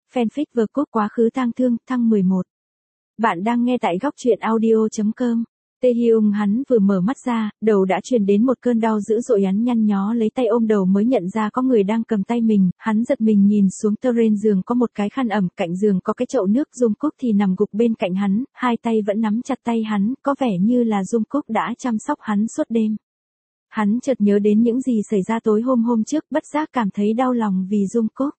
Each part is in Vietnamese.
Fanfic vừa cốt quá khứ tang thương, thăng 11. Bạn đang nghe tại góc truyện audio.com. Taehyung hắn vừa mở mắt ra, đầu đã truyền đến một cơn đau dữ dội, hắn nhăn nhó lấy tay ôm đầu mới nhận ra có người đang cầm tay mình, hắn giật mình nhìn xuống, trên giường có một cái khăn ẩm, cạnh giường có cái chậu nước, Jungkook thì nằm gục bên cạnh hắn, hai tay vẫn nắm chặt tay hắn, có vẻ như là Jungkook đã chăm sóc hắn suốt đêm. Hắn chợt nhớ đến những gì xảy ra tối hôm trước, bất giác cảm thấy đau lòng vì Jungkook.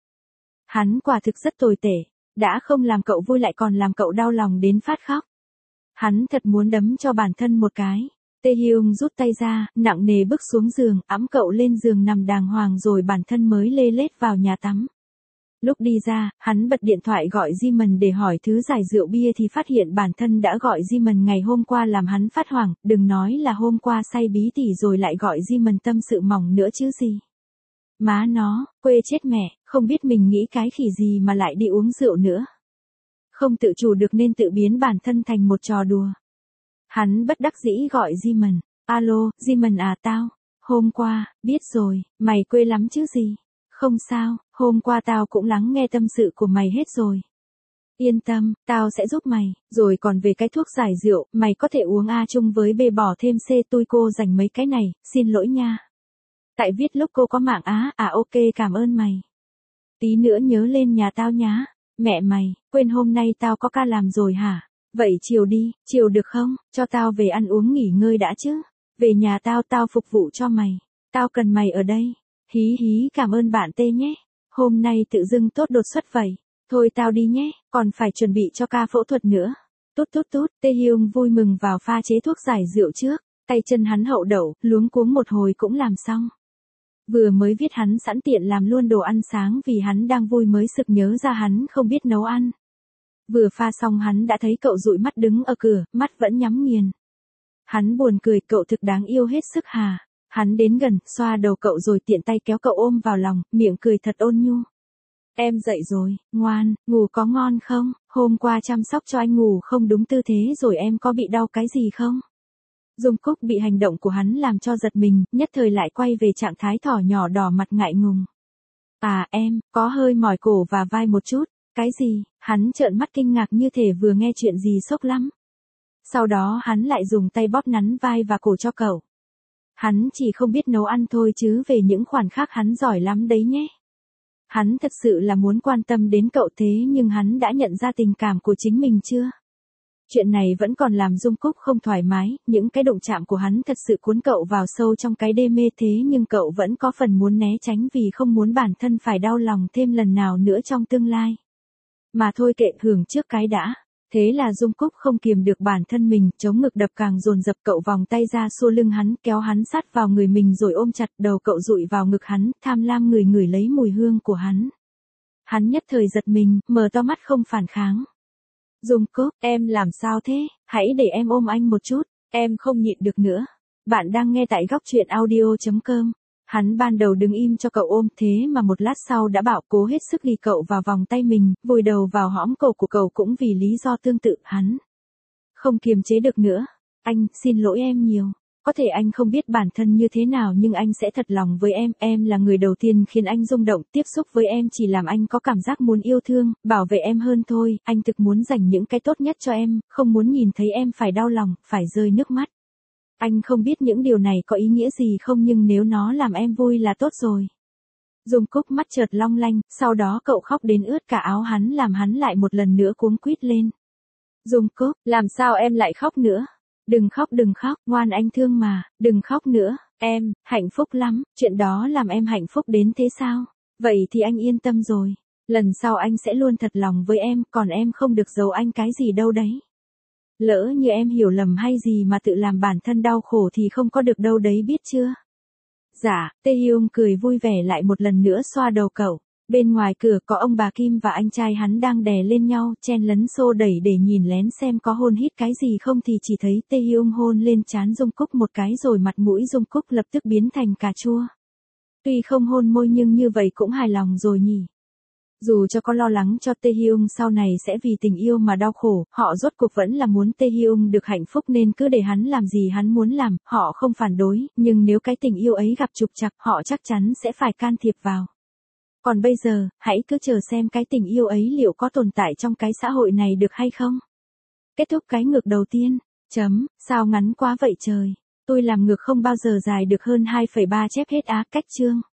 Hắn quả thực rất tồi tệ, đã không làm cậu vui lại còn làm cậu đau lòng đến phát khóc. Hắn thật muốn đấm cho bản thân một cái. Taehyung rút tay ra, nặng nề bước xuống giường, ẵm cậu lên giường nằm đàng hoàng rồi bản thân mới lê lết vào nhà tắm. Lúc đi ra, hắn bật điện thoại gọi Jimin để hỏi thứ giải rượu bia thì phát hiện bản thân đã gọi Jimin ngày hôm qua làm hắn phát hoảng, đừng nói là hôm qua say bí tỉ rồi lại gọi Jimin tâm sự mỏng nữa chứ gì. Má nó, quê chết mẹ, không biết mình nghĩ cái khỉ gì mà lại đi uống rượu nữa. Không tự chủ được nên tự biến bản thân thành một trò đùa. Hắn bất đắc dĩ gọi Jimin. Alo, Jimin à tao. Hôm qua, biết rồi, mày quê lắm chứ gì. Không sao, hôm qua tao cũng lắng nghe tâm sự của mày hết rồi. Yên tâm, tao sẽ giúp mày, rồi còn về cái thuốc giải rượu, mày có thể uống A chung với B bỏ thêm C, tôi cô dành mấy cái này, xin lỗi nha. Tại viết lúc cô có mạng á, ok cảm ơn mày. Tí nữa nhớ lên nhà tao nhá. Mẹ mày, quên hôm nay tao có ca làm rồi hả? Vậy chiều đi, chiều được không? Cho tao về ăn uống nghỉ ngơi đã chứ. Về nhà tao phục vụ cho mày. Tao cần mày ở đây. Hí hí cảm ơn bạn Tê nhé. Hôm nay tự dưng tốt đột xuất vậy. Thôi tao đi nhé, còn phải chuẩn bị cho ca phẫu thuật nữa. Tút, Taehyung vui mừng vào pha chế thuốc giải rượu trước. Tay chân hắn hậu đậu, luống cuống một hồi cũng làm xong. Vừa mới viết hắn sẵn tiện làm luôn đồ ăn sáng vì hắn đang vui mới sực nhớ ra hắn không biết nấu ăn. Vừa pha xong hắn đã thấy cậu dụi mắt đứng ở cửa, mắt vẫn nhắm nghiền. Hắn buồn cười, cậu thực đáng yêu hết sức hà. Hắn đến gần, xoa đầu cậu rồi tiện tay kéo cậu ôm vào lòng, miệng cười thật ôn nhu. Em dậy rồi, ngoan, ngủ có ngon không? Hôm qua chăm sóc cho anh ngủ không đúng tư thế rồi em có bị đau cái gì không? Jungkook bị hành động của hắn làm cho giật mình, nhất thời lại quay về trạng thái thỏ nhỏ đỏ mặt ngại ngùng. À em, có hơi mỏi cổ và vai một chút. Cái gì? Hắn trợn mắt kinh ngạc như thể vừa nghe chuyện gì sốc lắm. Sau đó hắn lại dùng tay bóp nắn vai và cổ cho cậu. Hắn chỉ không biết nấu ăn thôi chứ về những khoản khác hắn giỏi lắm đấy nhé. Hắn thật sự là muốn quan tâm đến cậu thế nhưng hắn đã nhận ra tình cảm của chính mình chưa? Chuyện này vẫn còn làm Jungkook không thoải mái, những cái động chạm của hắn thật sự cuốn cậu vào sâu trong cái đê mê thế nhưng cậu vẫn có phần muốn né tránh vì không muốn bản thân phải đau lòng thêm lần nào nữa trong tương lai. Mà thôi kệ, hưởng trước cái đã. Thế là Jungkook không kiềm được bản thân mình, chống ngực đập càng dồn dập, cậu vòng tay ra xua lưng hắn, kéo hắn sát vào người mình rồi ôm chặt, đầu cậu dụi vào ngực hắn, tham lam ngửi lấy mùi hương của hắn. Hắn nhất thời giật mình, mở to mắt không phản kháng. Jungkook, em làm sao thế? Hãy để em ôm anh một chút, em không nhịn được nữa. Bạn đang nghe tại góc truyện audio.com. Hắn ban đầu đứng im cho cậu ôm thế mà một lát sau đã bảo cố hết sức ghi cậu vào vòng tay mình, vùi đầu vào hõm cổ của cậu cũng vì lý do tương tự. Hắn không kiềm chế được nữa. Anh, xin lỗi em nhiều. Có thể anh không biết bản thân như thế nào nhưng anh sẽ thật lòng với em là người đầu tiên khiến anh rung động, tiếp xúc với em chỉ làm anh có cảm giác muốn yêu thương, bảo vệ em hơn thôi, anh thực muốn dành những cái tốt nhất cho em, không muốn nhìn thấy em phải đau lòng, phải rơi nước mắt. Anh không biết những điều này có ý nghĩa gì không nhưng nếu nó làm em vui là tốt rồi. Jungkook mắt chợt long lanh, sau đó cậu khóc đến ướt cả áo hắn làm hắn lại một lần nữa cuống quýt lên. Jungkook, làm sao em lại khóc nữa? Đừng khóc, ngoan anh thương mà, đừng khóc nữa, em, hạnh phúc lắm, chuyện đó làm em hạnh phúc đến thế sao? Vậy thì anh yên tâm rồi, lần sau anh sẽ luôn thật lòng với em, còn em không được giấu anh cái gì đâu đấy. Lỡ như em hiểu lầm hay gì mà tự làm bản thân đau khổ thì không có được đâu đấy biết chưa? Dạ, Taehyung cười vui vẻ lại một lần nữa xoa đầu cậu. Bên ngoài cửa có ông bà Kim và anh trai hắn đang đè lên nhau, chen lấn xô đẩy để nhìn lén xem có hôn hít cái gì không thì chỉ thấy Taehyung hôn lên trán Jungkook một cái rồi mặt mũi Jungkook lập tức biến thành cà chua. Tuy không hôn môi nhưng như vậy cũng hài lòng rồi nhỉ. Dù cho có lo lắng cho Taehyung sau này sẽ vì tình yêu mà đau khổ, họ rốt cuộc vẫn là muốn Taehyung được hạnh phúc nên cứ để hắn làm gì hắn muốn làm, họ không phản đối, nhưng nếu cái tình yêu ấy gặp trục trặc, họ chắc chắn sẽ phải can thiệp vào. Còn bây giờ, hãy cứ chờ xem cái tình yêu ấy liệu có tồn tại trong cái xã hội này được hay không. Kết thúc cái ngược đầu tiên. Sao ngắn quá vậy trời. Tôi làm ngược không bao giờ dài được hơn 2,3 chép hết á, cách chương.